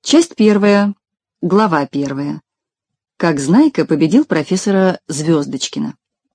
Часть первая, глава первая. Как Знайка победил профессора Звездочкина.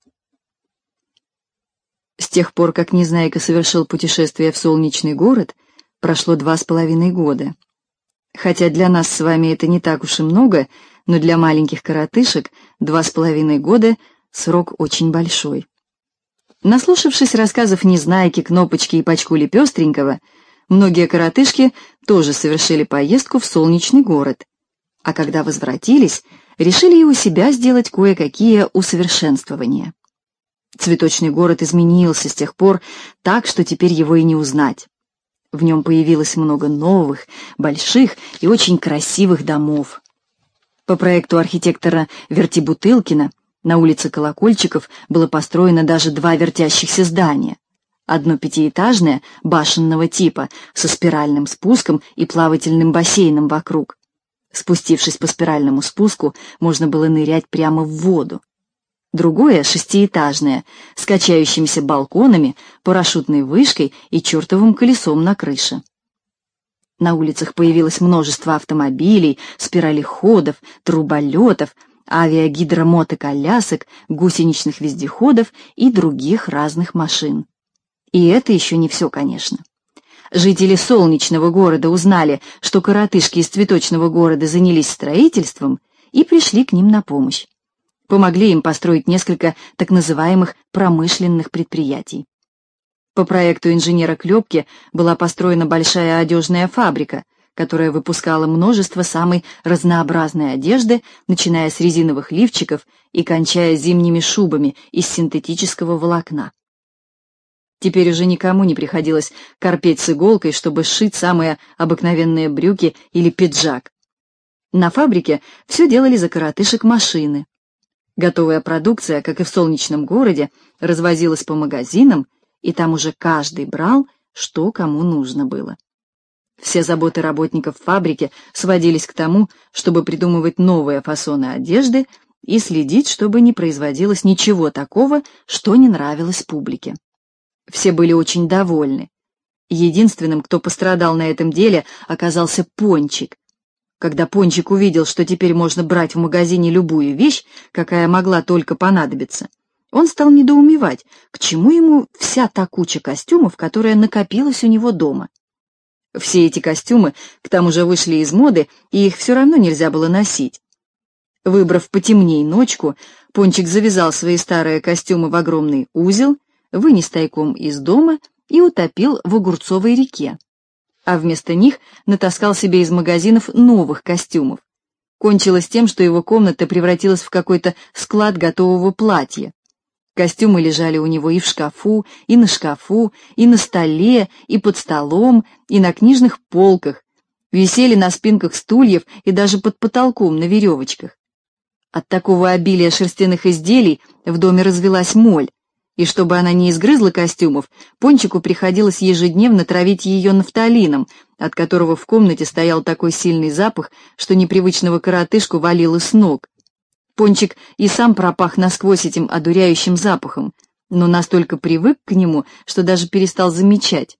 С тех пор, как Незнайка совершил путешествие в солнечный город, прошло 2,5 года. Хотя для нас с вами это не так уж и много, но для маленьких коротышек 2,5 года — срок очень большой. Наслушавшись рассказов Незнайки, Кнопочки и Пачкули Пестренького, многие коротышки тоже совершили поездку в солнечный город, а когда возвратились, решили и у себя сделать кое-какие усовершенствования. Цветочный город изменился с тех пор так, что теперь его и не узнать. В нем появилось много новых, больших и очень красивых домов. По проекту архитектора Вертибутылкина на улице Колокольчиков было построено даже 2 вертящихся здания. Одно 5-этажное, башенного типа, со спиральным спуском и плавательным бассейном вокруг. Спустившись по спиральному спуску, можно было нырять прямо в воду. Другое 6-этажное, с качающимися балконами, парашютной вышкой и чертовым колесом на крыше. На улицах появилось множество автомобилей, спиралеходов, труболетов, авиагидромотоколясок, гусеничных вездеходов и других разных машин. И это еще не все, конечно. Жители солнечного города узнали, что коротышки из цветочного города занялись строительством, и пришли к ним на помощь. Помогли им построить несколько так называемых промышленных предприятий. По проекту инженера Клепки была построена большая одежная фабрика, которая выпускала множество самой разнообразной одежды, начиная с резиновых лифчиков и кончая зимними шубами из синтетического волокна. Теперь уже никому не приходилось корпеть с иголкой, чтобы сшить самые обыкновенные брюки или пиджак. На фабрике все делали за коротышек машины. Готовая продукция, как и в солнечном городе, развозилась по магазинам, и там уже каждый брал, что кому нужно было. Все заботы работников фабрики сводились к тому, чтобы придумывать новые фасоны одежды и следить, чтобы не производилось ничего такого, что не нравилось публике. Все были очень довольны. Единственным, кто пострадал на этом деле, оказался Пончик. Когда Пончик увидел, что теперь можно брать в магазине любую вещь, какая могла только понадобиться, он стал недоумевать, к чему ему вся та куча костюмов, которая накопилась у него дома. Все эти костюмы к тому же вышли из моды, и их все равно нельзя было носить. Выбрав потемней ночку, Пончик завязал свои старые костюмы в огромный узел, вынес тайком из дома и утопил в Огурцовой реке, а вместо них натаскал себе из магазинов новых костюмов. Кончилось тем, что его комната превратилась в какой-то склад готового платья. Костюмы лежали у него и в шкафу, и на шкафу, и на столе, и под столом, и на книжных полках, висели на спинках стульев и даже под потолком на веревочках. От такого обилия шерстяных изделий в доме развелась моль, и чтобы она не изгрызла костюмов, Пончику приходилось ежедневно травить ее нафталином, от которого в комнате стоял такой сильный запах, что непривычного коротышку валило с ног. Пончик и сам пропах насквозь этим одуряющим запахом, но настолько привык к нему, что даже перестал замечать.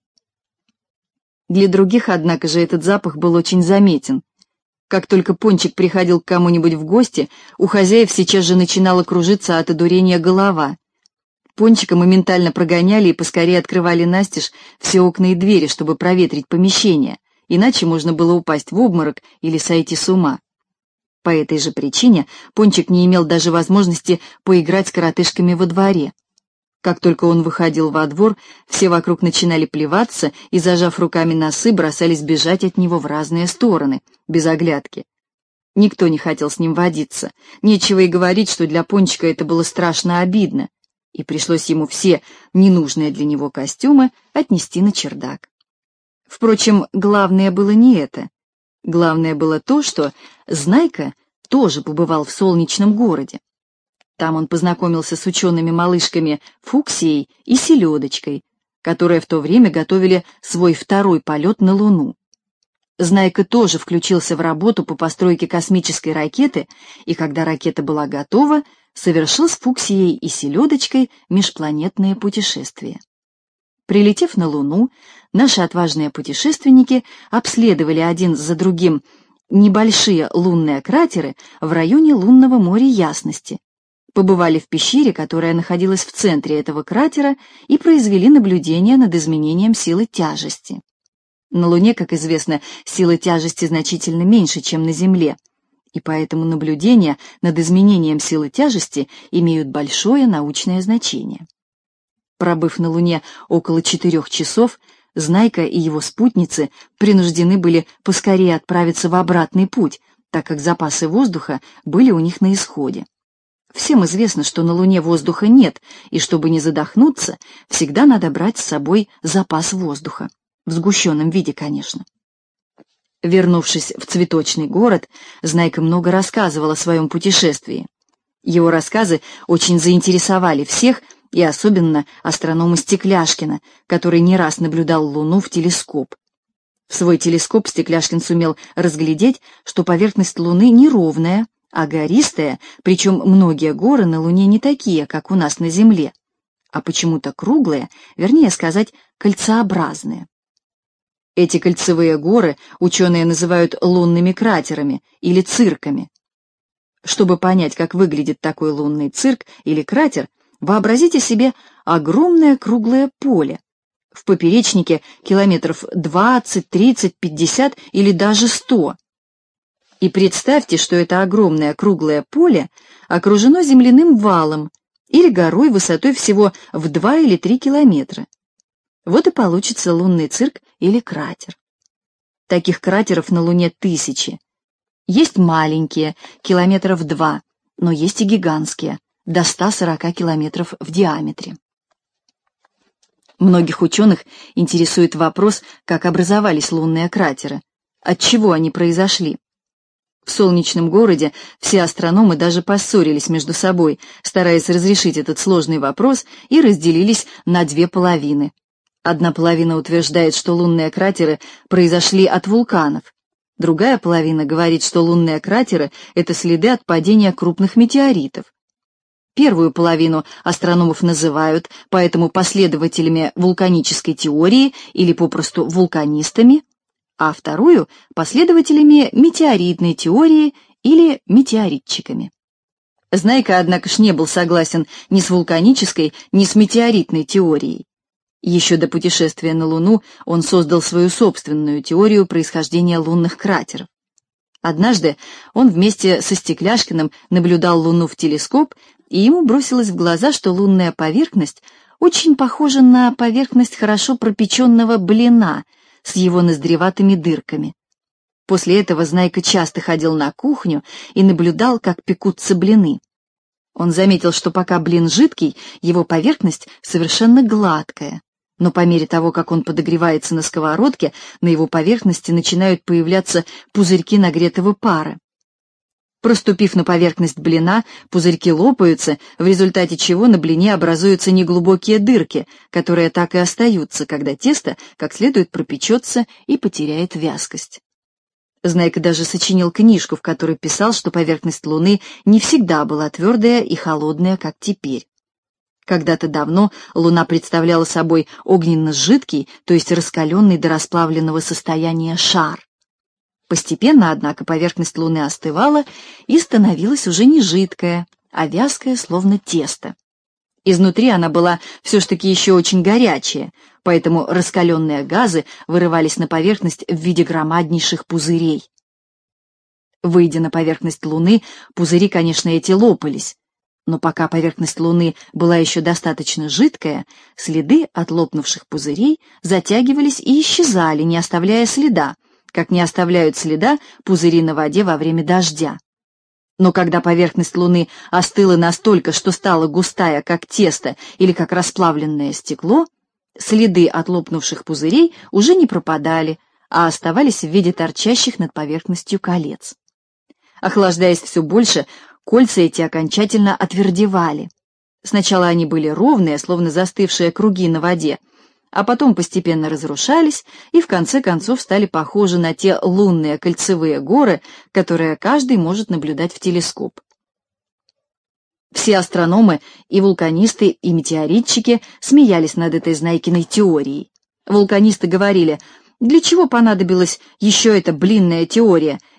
Для других, однако же, этот запах был очень заметен. Как только Пончик приходил к кому-нибудь в гости, у хозяев сейчас же начинала кружиться от одурения голова. Пончика моментально прогоняли и поскорее открывали настежь все окна и двери, чтобы проветрить помещение, иначе можно было упасть в обморок или сойти с ума. По этой же причине Пончик не имел даже возможности поиграть с коротышками во дворе. Как только он выходил во двор, все вокруг начинали плеваться и, зажав руками носы, бросались бежать от него в разные стороны, без оглядки. Никто не хотел с ним водиться, нечего и говорить, что для Пончика это было страшно обидно, и пришлось ему все ненужные для него костюмы отнести на чердак. Впрочем, главное было не это. Главное было то, что Знайка тоже побывал в солнечном городе. Там он познакомился с учеными-малышками Фуксией и Селедочкой, которые в то время готовили свой второй полет на Луну. Знайка тоже включился в работу по постройке космической ракеты, и когда ракета была готова, совершил с Фуксией и Селедочкой межпланетное путешествие. Прилетев на Луну, наши отважные путешественники обследовали один за другим небольшие лунные кратеры в районе лунного моря Ясности, побывали в пещере, которая находилась в центре этого кратера, и произвели наблюдение над изменением силы тяжести. На Луне, как известно, сила тяжести значительно меньше, чем на Земле, и поэтому наблюдения над изменением силы тяжести имеют большое научное значение. Пробыв на Луне около 4 часов, Знайка и его спутницы принуждены были поскорее отправиться в обратный путь, так как запасы воздуха были у них на исходе. Всем известно, что на Луне воздуха нет, и чтобы не задохнуться, всегда надо брать с собой запас воздуха. В сгущенном виде, конечно. Вернувшись в цветочный город, Знайка много рассказывал о своем путешествии. Его рассказы очень заинтересовали всех, и особенно астронома Стекляшкина, который не раз наблюдал Луну в телескоп. В свой телескоп Стекляшкин сумел разглядеть, что поверхность Луны неровная, а гористая, причем многие горы на Луне не такие, как у нас на Земле, а почему-то круглые, вернее сказать, кольцеобразные. Эти кольцевые горы ученые называют лунными кратерами или цирками. Чтобы понять, как выглядит такой лунный цирк или кратер, вообразите себе огромное круглое поле, в поперечнике километров 20, 30, 50 или даже 100. И представьте, что это огромное круглое поле окружено земляным валом или горой высотой всего в 2 или 3 километра. Вот и получится лунный цирк или кратер. Таких кратеров на Луне тысячи. Есть маленькие, километров 2, но есть и гигантские, до 140 километров в диаметре. Многих ученых интересует вопрос, как образовались лунные кратеры, от чего они произошли. В солнечном городе все астрономы даже поссорились между собой, стараясь разрешить этот сложный вопрос, и разделились на 2 половины. Одна половина утверждает, что лунные кратеры произошли от вулканов. Другая половина говорит, что лунные кратеры — это следы от падения крупных метеоритов. Первую половину астрономов называют поэтому последователями вулканической теории или попросту вулканистами, а вторую — последователями метеоритной теории или метеоритчиками. Знайка, однако ж, не был согласен ни с вулканической, ни с метеоритной теорией. Еще до путешествия на Луну он создал свою собственную теорию происхождения лунных кратеров. Однажды он вместе со Стекляшкиным наблюдал Луну в телескоп, и ему бросилось в глаза, что лунная поверхность очень похожа на поверхность хорошо пропеченного блина с его ноздреватыми дырками. После этого Знайка часто ходил на кухню и наблюдал, как пекутся блины. Он заметил, что пока блин жидкий, его поверхность совершенно гладкая, но по мере того, как он подогревается на сковородке, на его поверхности начинают появляться пузырьки нагретого пара. Проступив на поверхность блина, пузырьки лопаются, в результате чего на блине образуются неглубокие дырки, которые так и остаются, когда тесто как следует пропечется и потеряет вязкость. Знайка даже сочинил книжку, в которой писал, что поверхность Луны не всегда была твердая и холодная, как теперь. Когда-то давно Луна представляла собой огненно-жидкий, то есть раскаленный до расплавленного состояния шар. Постепенно, однако, поверхность Луны остывала и становилась уже не жидкая, а вязкая, словно тесто. Изнутри она была все-таки еще очень горячая, поэтому раскаленные газы вырывались на поверхность в виде громаднейших пузырей. Выйдя на поверхность Луны, пузыри, конечно, эти лопались, но пока поверхность Луны была еще достаточно жидкая, следы от лопнувших пузырей затягивались и исчезали, не оставляя следа, как не оставляют следа пузыри на воде во время дождя. Но когда поверхность Луны остыла настолько, что стала густая, как тесто или как расплавленное стекло, следы от лопнувших пузырей уже не пропадали, а оставались в виде торчащих над поверхностью колец. Охлаждаясь все больше, кольца эти окончательно отвердевали. Сначала они были ровные, словно застывшие круги на воде, а потом постепенно разрушались и в конце концов стали похожи на те лунные кольцевые горы, которые каждый может наблюдать в телескоп. Все астрономы, и вулканисты, и метеоритчики смеялись над этой Знайкиной теорией. Вулканисты говорили: для чего понадобилась еще эта блинная теория,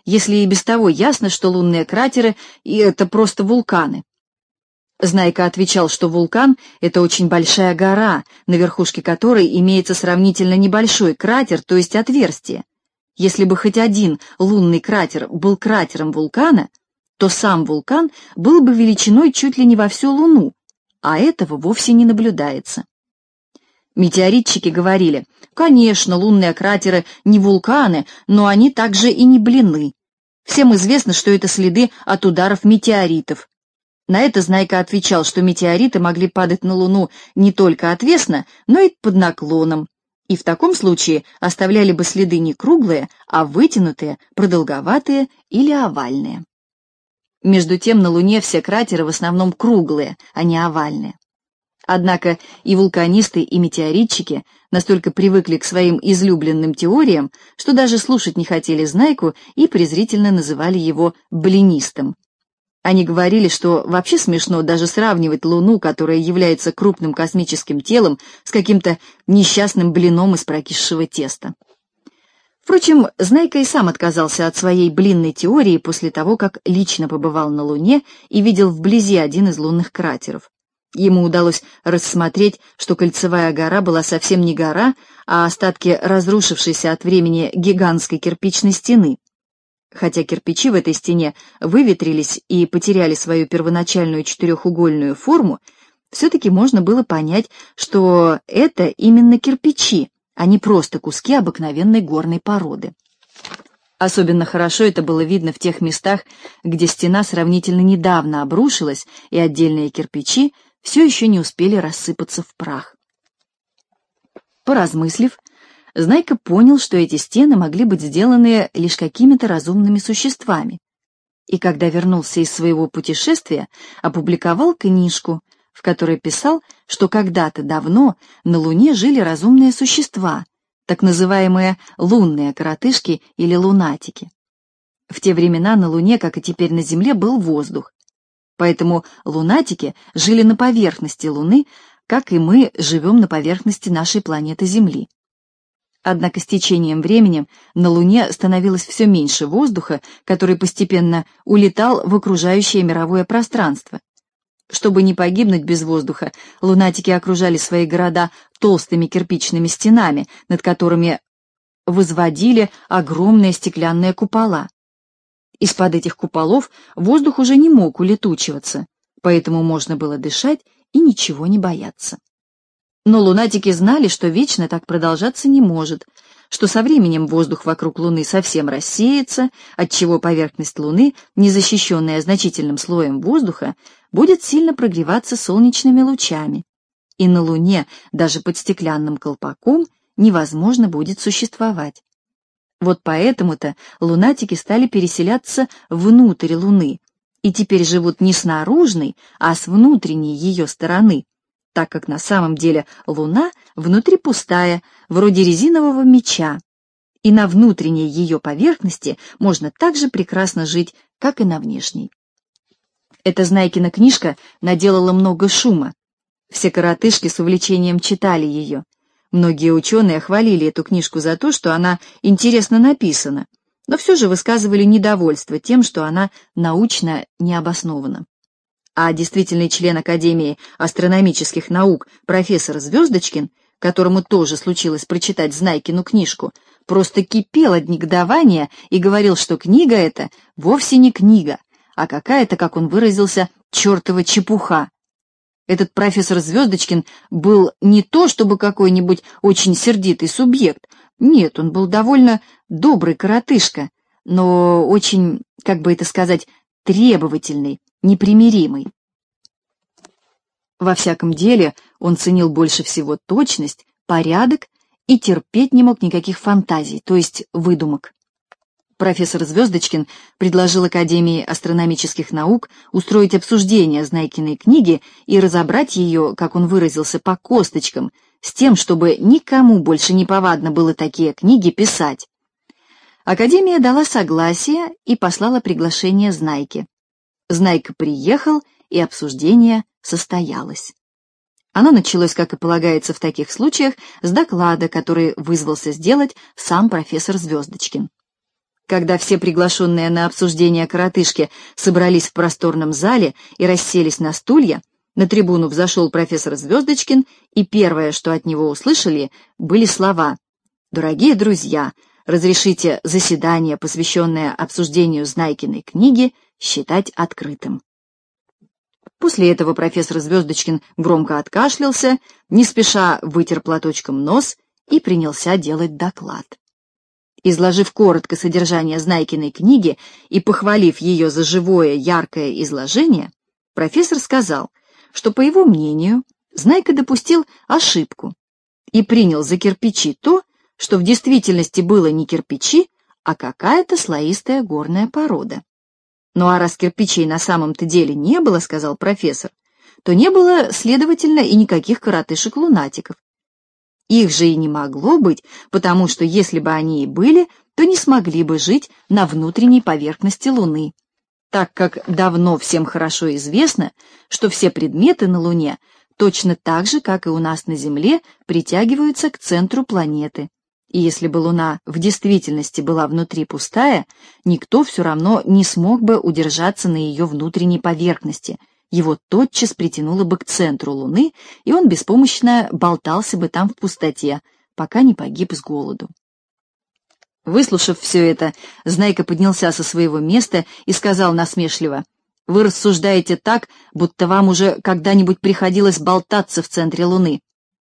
если и без того ясно, что лунные кратеры — и это просто вулканы? Знайка отвечал, что вулкан — это очень большая гора, на верхушке которой имеется сравнительно небольшой кратер, то есть отверстие. Если бы хоть один лунный кратер был кратером вулкана, то сам вулкан был бы величиной чуть ли не во всю Луну, а этого вовсе не наблюдается. Метеоритчики говорили: конечно, лунные кратеры не вулканы, но они также и не блины. Всем известно, что это следы от ударов метеоритов. На это Знайка отвечал, что метеориты могли падать на Луну не только отвесно, но и под наклоном, и в таком случае оставляли бы следы не круглые, а вытянутые, продолговатые или овальные. Между тем на Луне все кратеры в основном круглые, а не овальные. Однако и вулканисты, и метеоритчики настолько привыкли к своим излюбленным теориям, что даже слушать не хотели Знайку и презрительно называли его блинистом. Они говорили, что вообще смешно даже сравнивать Луну, которая является крупным космическим телом, с каким-то несчастным блином из прокисшего теста. Впрочем, Знайка и сам отказался от своей блинной теории после того, как лично побывал на Луне и видел вблизи один из лунных кратеров. Ему удалось рассмотреть, что Кольцевая гора была совсем не гора, а остатки разрушившейся от времени гигантской кирпичной стены. Хотя кирпичи в этой стене выветрились и потеряли свою первоначальную четырехугольную форму, все-таки можно было понять, что это именно кирпичи, а не просто куски обыкновенной горной породы. Особенно хорошо это было видно в тех местах, где стена сравнительно недавно обрушилась, и отдельные кирпичи все еще не успели рассыпаться в прах. Поразмыслив, Знайка понял, что эти стены могли быть сделаны лишь какими-то разумными существами, и когда вернулся из своего путешествия, опубликовал книжку, в которой писал, что когда-то давно на Луне жили разумные существа, так называемые лунные коротышки или лунатики. В те времена на Луне, как и теперь на Земле, был воздух, поэтому лунатики жили на поверхности Луны, как и мы живем на поверхности нашей планеты Земли. Однако с течением времени на Луне становилось все меньше воздуха, который постепенно улетал в окружающее мировое пространство. Чтобы не погибнуть без воздуха, лунатики окружали свои города толстыми кирпичными стенами, над которыми возводили огромные стеклянные купола. Из-под этих куполов воздух уже не мог улетучиваться, поэтому можно было дышать и ничего не бояться. Но лунатики знали, что вечно так продолжаться не может, что со временем воздух вокруг Луны совсем рассеется, отчего поверхность Луны, не защищенная значительным слоем воздуха, будет сильно прогреваться солнечными лучами, и на Луне даже под стеклянным колпаком невозможно будет существовать. Вот поэтому-то лунатики стали переселяться внутрь Луны, и теперь живут не с наружной, а с внутренней ее стороны, так как на самом деле Луна внутри пустая, вроде резинового мяча, и на внутренней ее поверхности можно так же прекрасно жить, как и на внешней. Эта Знайкина книжка наделала много шума. Все коротышки с увлечением читали ее. Многие ученые хвалили эту книжку за то, что она интересно написана, но все же высказывали недовольство тем, что она научно не обоснована. А действительный член Академии астрономических наук профессор Звездочкин, которому тоже случилось прочитать Знайкину книжку, просто кипел от негодования и говорил, что книга эта вовсе не книга, а какая-то, как он выразился, чертова чепуха. Этот профессор Звездочкин был не то чтобы какой-нибудь очень сердитый субъект, нет, он был довольно добрый коротышка, но очень, как бы это сказать, требовательный, непримиримый. Во всяком деле он ценил больше всего точность, порядок и терпеть не мог никаких фантазий, то есть выдумок. Профессор Звездочкин предложил Академии астрономических наук устроить обсуждение Знайкиной книги и разобрать ее, как он выразился, по косточкам, с тем, чтобы никому больше не повадно было такие книги писать. Академия дала согласие и послала приглашение Знайке. Знайка приехал, и обсуждение состоялось. Оно началось, как и полагается в таких случаях, с доклада, который вызвался сделать сам профессор Звездочкин. Когда все приглашенные на обсуждение коротышки собрались в просторном зале и расселись на стулья, на трибуну взошел профессор Звездочкин, и первое, что от него услышали, были слова: «Дорогие друзья, разрешите заседание, посвященное обсуждению Знайкиной книги, считать открытым». После этого профессор Звездочкин громко откашлялся, не спеша вытер платочком нос и принялся делать доклад. Изложив коротко содержание Знайкиной книги и похвалив ее за живое, яркое изложение, профессор сказал, что, по его мнению, Знайка допустил ошибку и принял за кирпичи то, что в действительности было не кирпичи, а какая-то слоистая горная порода. «Ну а раз кирпичей на самом-то деле не было, — сказал профессор, — то не было, следовательно, и никаких коротышек-лунатиков. Их же и не могло быть, потому что если бы они и были, то не смогли бы жить на внутренней поверхности Луны, так как давно всем хорошо известно, что все предметы на Луне точно так же, как и у нас на Земле, притягиваются к центру планеты. И если бы Луна в действительности была внутри пустая, никто все равно не смог бы удержаться на ее внутренней поверхности. Его тотчас притянуло бы к центру Луны, и он беспомощно болтался бы там в пустоте, пока не погиб с голоду. Выслушав все это, Знайка поднялся со своего места и сказал насмешливо: «Вы рассуждаете так, будто вам уже когда-нибудь приходилось болтаться в центре Луны».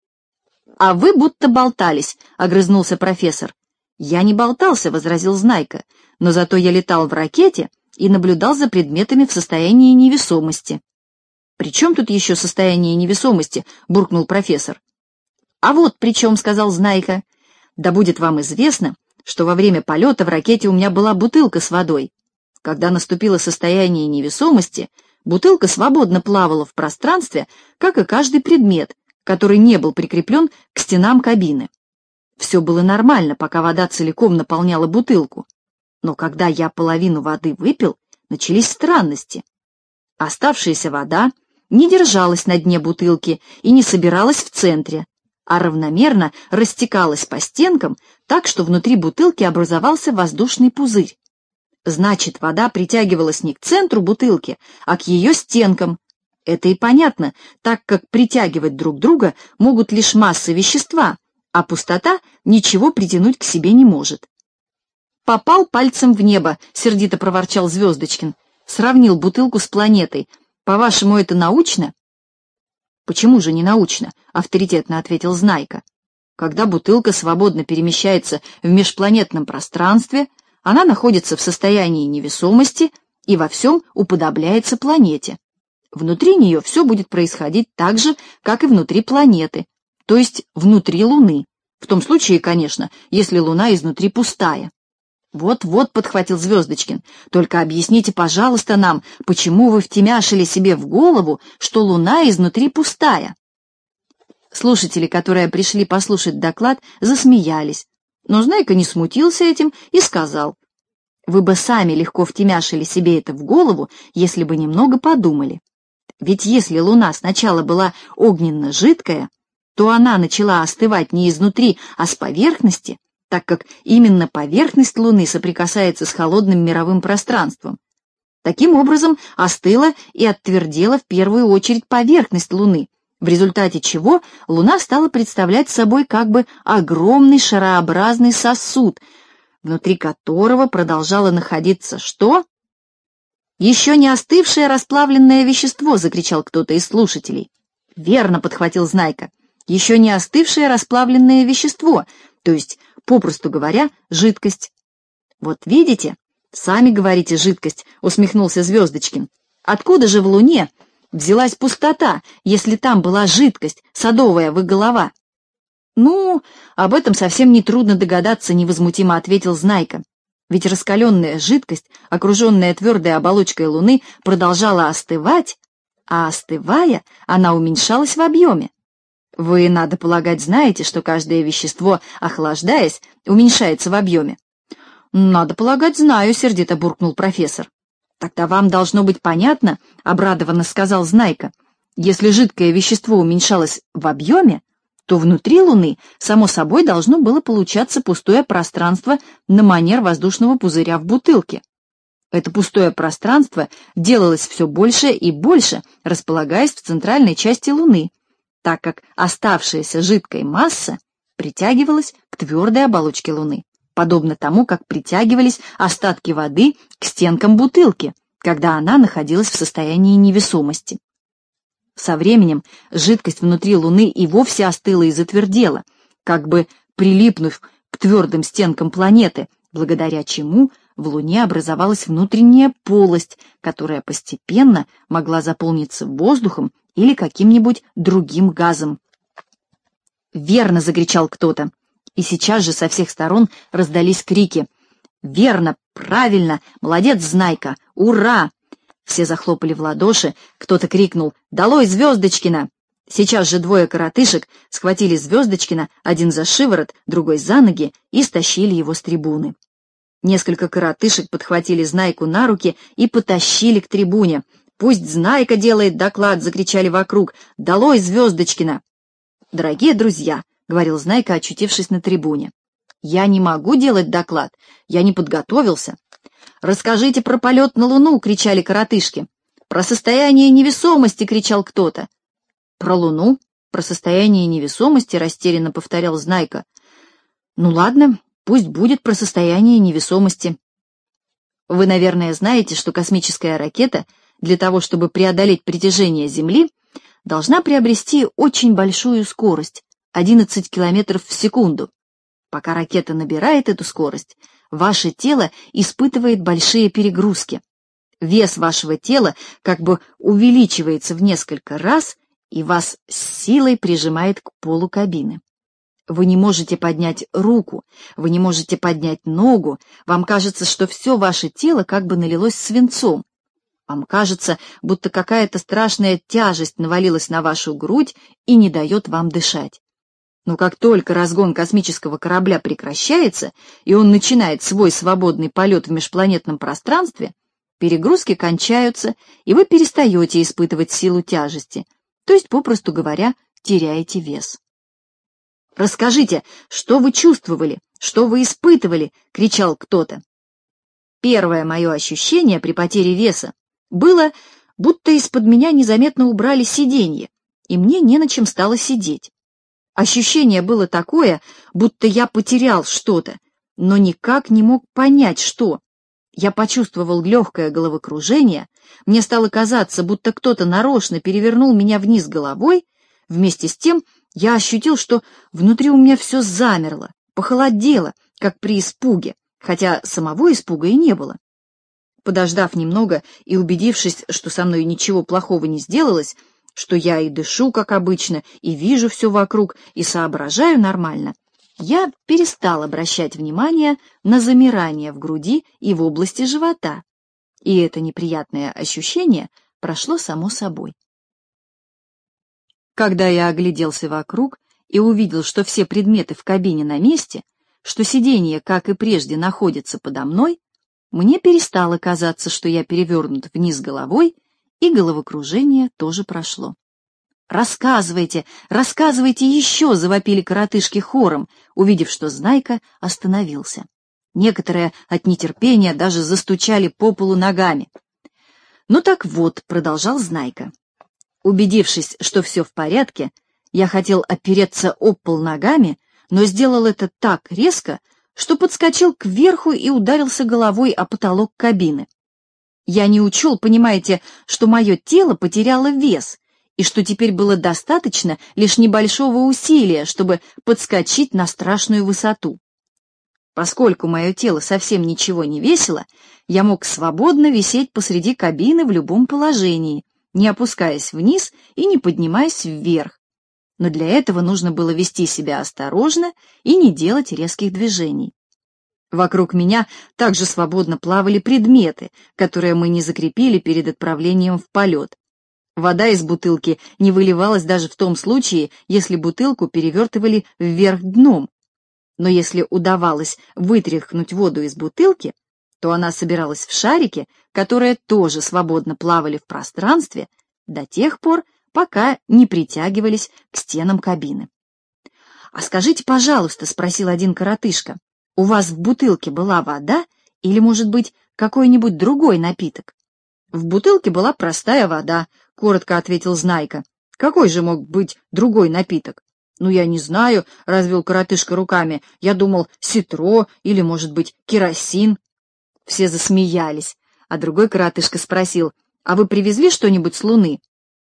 «А вы будто болтались», — огрызнулся профессор. «Я не болтался», — возразил Знайка, «но зато я летал в ракете и наблюдал за предметами в состоянии невесомости». «При чем тут еще состояние невесомости?» — буркнул профессор. «А вот при чем», — сказал Знайка. «Да будет вам известно, что во время полета в ракете у меня была бутылка с водой. Когда наступило состояние невесомости, бутылка свободно плавала в пространстве, как и каждый предмет, который не был прикреплен к стенам кабины. Все было нормально, пока вода целиком наполняла бутылку. Но когда я половину воды выпил, начались странности. Оставшаяся вода не держалась на дне бутылки и не собиралась в центре, а равномерно растекалась по стенкам так, что внутри бутылки образовался воздушный пузырь. Значит, вода притягивалась не к центру бутылки, а к ее стенкам. Это и понятно, так как притягивать друг друга могут лишь массы вещества, а пустота ничего притянуть к себе не может. «Попал пальцем в небо», — сердито проворчал Звездочкин. «Сравнил бутылку с планетой. По-вашему, это научно?» «Почему же не научно?» — авторитетно ответил Знайка. «Когда бутылка свободно перемещается в межпланетном пространстве, она находится в состоянии невесомости и во всем уподобляется планете. Внутри нее все будет происходить так же, как и внутри планеты, то есть внутри Луны. В том случае, конечно, если Луна изнутри пустая». «Вот-вот», — подхватил Звездочкин, — «только объясните, пожалуйста, нам, почему вы втемяшили себе в голову, что Луна изнутри пустая?» Слушатели, которые пришли послушать доклад, засмеялись, но Знайка не смутился этим и сказал: «Вы бы сами легко втемяшили себе это в голову, если бы немного подумали. Ведь если Луна сначала была огненно-жидкая, то она начала остывать не изнутри, а с поверхности, так как именно поверхность Луны соприкасается с холодным мировым пространством. Таким образом, остыла и оттвердела в первую очередь поверхность Луны, в результате чего Луна стала представлять собой как бы огромный шарообразный сосуд, внутри которого продолжало находиться что? «Еще не остывшее расплавленное вещество», — закричал кто-то из слушателей. «Верно», — подхватил Знайка, — «еще не остывшее расплавленное вещество, то есть, попросту говоря, жидкость». «Вот видите, сами говорите жидкость», — усмехнулся Звездочкин. «Откуда же в Луне взялась пустота, если там была жидкость, садовая вы голова?» «Ну, об этом совсем нетрудно догадаться», — невозмутимо ответил Знайка. «Ведь раскаленная жидкость, окруженная твердой оболочкой Луны, продолжала остывать, а остывая, она уменьшалась в объеме. Вы, надо полагать, знаете, что каждое вещество, охлаждаясь, уменьшается в объеме». «Надо полагать, знаю», — сердито буркнул профессор. «Тогда вам должно быть понятно», — обрадованно сказал Знайка. «Если жидкое вещество уменьшалось в объеме, то внутри Луны, само собой, должно было получаться пустое пространство на манер воздушного пузыря в бутылке. Это пустое пространство делалось все больше и больше, располагаясь в центральной части Луны, так как оставшаяся жидкая масса притягивалась к твердой оболочке Луны, подобно тому, как притягивались остатки воды к стенкам бутылки, когда она находилась в состоянии невесомости. Со временем жидкость внутри Луны и вовсе остыла и затвердела, как бы прилипнув к твердым стенкам планеты, благодаря чему в Луне образовалась внутренняя полость, которая постепенно могла заполниться воздухом или каким-нибудь другим газом. «Верно!» — закричал кто-то, и сейчас же со всех сторон раздались крики. «Верно! Правильно! Молодец, Знайка! Ура!» Все захлопали в ладоши, кто-то крикнул «Долой Звездочкина!». Сейчас же двое коротышек схватили Звездочкина, один за шиворот, другой за ноги, и стащили его с трибуны. Несколько коротышек подхватили Знайку на руки и потащили к трибуне. «Пусть Знайка делает доклад!» — закричали вокруг. «Долой Звездочкина!». «Дорогие друзья!» — говорил Знайка, очутившись на трибуне. «Я не могу делать доклад, я не подготовился». «Расскажите про полет на Луну!» — кричали коротышки. «Про состояние невесомости!» — кричал кто-то. «Про Луну? Про состояние невесомости?» — растерянно повторял Знайка. «Ну ладно, пусть будет про состояние невесомости. Вы, наверное, знаете, что космическая ракета для того, чтобы преодолеть притяжение Земли, должна приобрести очень большую скорость — 11 километров в секунду. Пока ракета набирает эту скорость, ваше тело испытывает большие перегрузки. Вес вашего тела как бы увеличивается в несколько раз и вас с силой прижимает к полу кабины. Вы не можете поднять руку, вы не можете поднять ногу, вам кажется, что все ваше тело как бы налилось свинцом. Вам кажется, будто какая-то страшная тяжесть навалилась на вашу грудь и не дает вам дышать. Но как только разгон космического корабля прекращается, и он начинает свой свободный полет в межпланетном пространстве, перегрузки кончаются, и вы перестаете испытывать силу тяжести, то есть, попросту говоря, теряете вес. «Расскажите, что вы чувствовали, что вы испытывали?» — кричал кто-то. Первое мое ощущение при потере веса было, будто из-под меня незаметно убрали сиденье, и мне не на чем стало сидеть. Ощущение было такое, будто я потерял что-то, но никак не мог понять, что. Я почувствовал легкое головокружение, мне стало казаться, будто кто-то нарочно перевернул меня вниз головой, вместе с тем я ощутил, что внутри у меня все замерло, похолодело, как при испуге, хотя самого испуга и не было. Подождав немного и убедившись, что со мной ничего плохого не сделалось, что я и дышу, как обычно, и вижу все вокруг, и соображаю нормально, я перестал обращать внимание на замирание в груди и в области живота, и это неприятное ощущение прошло само собой. Когда я огляделся вокруг и увидел, что все предметы в кабине на месте, что сиденье, как и прежде, находится подо мной, мне перестало казаться, что я перевернут вниз головой, и головокружение тоже прошло. «Рассказывайте, рассказывайте еще!» — завопили коротышки хором, увидев, что Знайка остановился. Некоторые от нетерпения даже застучали по полу ногами. «Ну так вот», — продолжал Знайка. Убедившись, что все в порядке, я хотел опереться об пол ногами, но сделал это так резко, что подскочил кверху и ударился головой о потолок кабины. Я не учел, понимаете, что мое тело потеряло вес, и что теперь было достаточно лишь небольшого усилия, чтобы подскочить на страшную высоту. Поскольку мое тело совсем ничего не весило, я мог свободно висеть посреди кабины в любом положении, не опускаясь вниз и не поднимаясь вверх. Но для этого нужно было вести себя осторожно и не делать резких движений. Вокруг меня также свободно плавали предметы, которые мы не закрепили перед отправлением в полет. Вода из бутылки не выливалась даже в том случае, если бутылку перевертывали вверх дном. Но если удавалось вытряхнуть воду из бутылки, то она собиралась в шарики, которые тоже свободно плавали в пространстве до тех пор, пока не притягивались к стенам кабины. «А скажите, пожалуйста, — спросил один коротышка, — у вас в бутылке была вода или, может быть, какой-нибудь другой напиток?» «В бутылке была простая вода», — коротко ответил Знайка. «Какой же мог быть другой напиток?» «Ну, я не знаю», — развел коротышка руками. «Я думал, ситро или, может быть, керосин». Все засмеялись, а другой коротышка спросил: «А вы привезли что-нибудь с Луны?»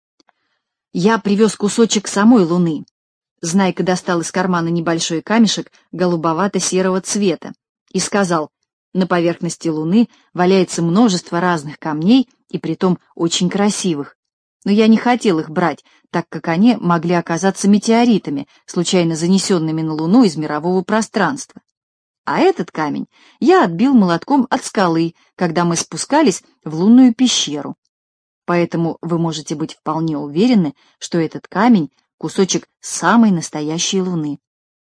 «Я привез кусочек самой Луны». Знайка достал из кармана небольшой камешек голубовато-серого цвета и сказал: «На поверхности Луны валяется множество разных камней, и притом очень красивых. Но я не хотел их брать, так как они могли оказаться метеоритами, случайно занесенными на Луну из мирового пространства. А этот камень я отбил молотком от скалы, когда мы спускались в лунную пещеру. Поэтому вы можете быть вполне уверены, что этот камень — кусочек самой настоящей Луны».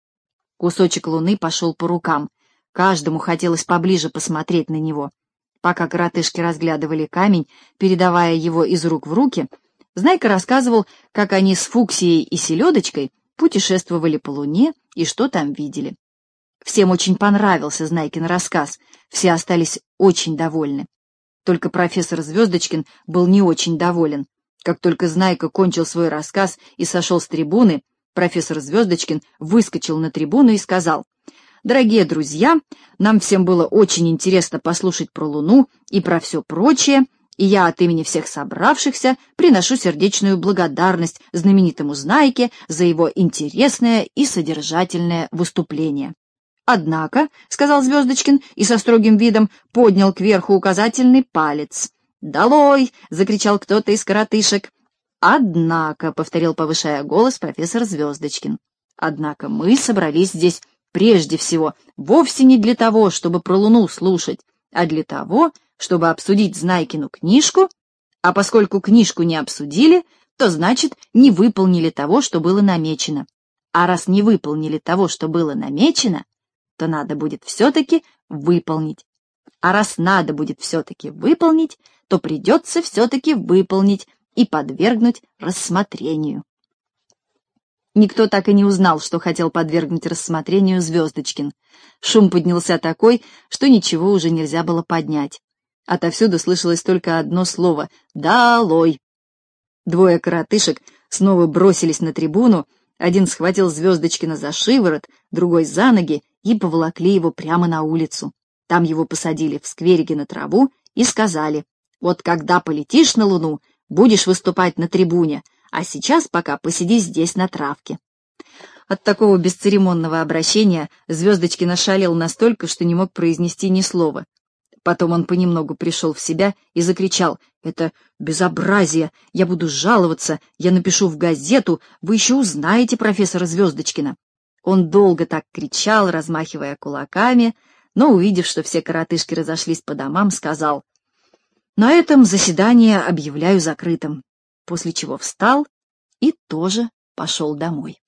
Кусочек Луны пошел по рукам. Каждому хотелось поближе посмотреть на него. Пока коротышки разглядывали камень, передавая его из рук в руки, Знайка рассказывал, как они с Фуксией и Селедочкой путешествовали по Луне и что там видели. Всем очень понравился Знайкин рассказ, все остались очень довольны. Только профессор Звездочкин был не очень доволен. Как только Знайка кончил свой рассказ и сошел с трибуны, профессор Звездочкин выскочил на трибуну и сказал: «Дорогие друзья, нам всем было очень интересно послушать про Луну и про все прочее, и я от имени всех собравшихся приношу сердечную благодарность знаменитому Знайке за его интересное и содержательное выступление». «Однако, — сказал Звездочкин и со строгим видом поднял кверху указательный палец. «Долой!» — закричал кто-то из коротышек. «Однако, — повторил, повышая голос, профессор Звездочкин, — однако мы собрались здесь прежде всего вовсе не для того, чтобы про Луну слушать, а для того, чтобы обсудить Знайкину книжку, а поскольку книжку не обсудили, то, значит, не выполнили того, что было намечено. А раз не выполнили того, что было намечено, то надо будет все-таки выполнить. А раз надо будет все-таки выполнить, то придется все-таки выполнить и подвергнуть рассмотрению». Никто так и не узнал, что хотел подвергнуть рассмотрению Звездочкин. Шум поднялся такой, что ничего уже нельзя было поднять. Отовсюду слышалось только одно слово — «Долой!». Двое коротышек снова бросились на трибуну, один схватил Звездочкина за шиворот, другой за ноги и поволокли его прямо на улицу. Там его посадили в скверике на траву и сказали: «Вот когда полетишь на Луну, будешь выступать на трибуне, а сейчас пока посиди здесь на травке». От такого бесцеремонного обращения Звездочкин ошалел настолько, что не мог произнести ни слова. Потом он понемногу пришел в себя и закричал: «Это безобразие! Я буду жаловаться, я напишу в газету, вы еще узнаете профессора Звездочкина». Он долго так кричал, размахивая кулаками, но, увидев, что все коротышки разошлись по домам, сказал: «На этом заседание объявляю закрытым», после чего встал и тоже пошел домой.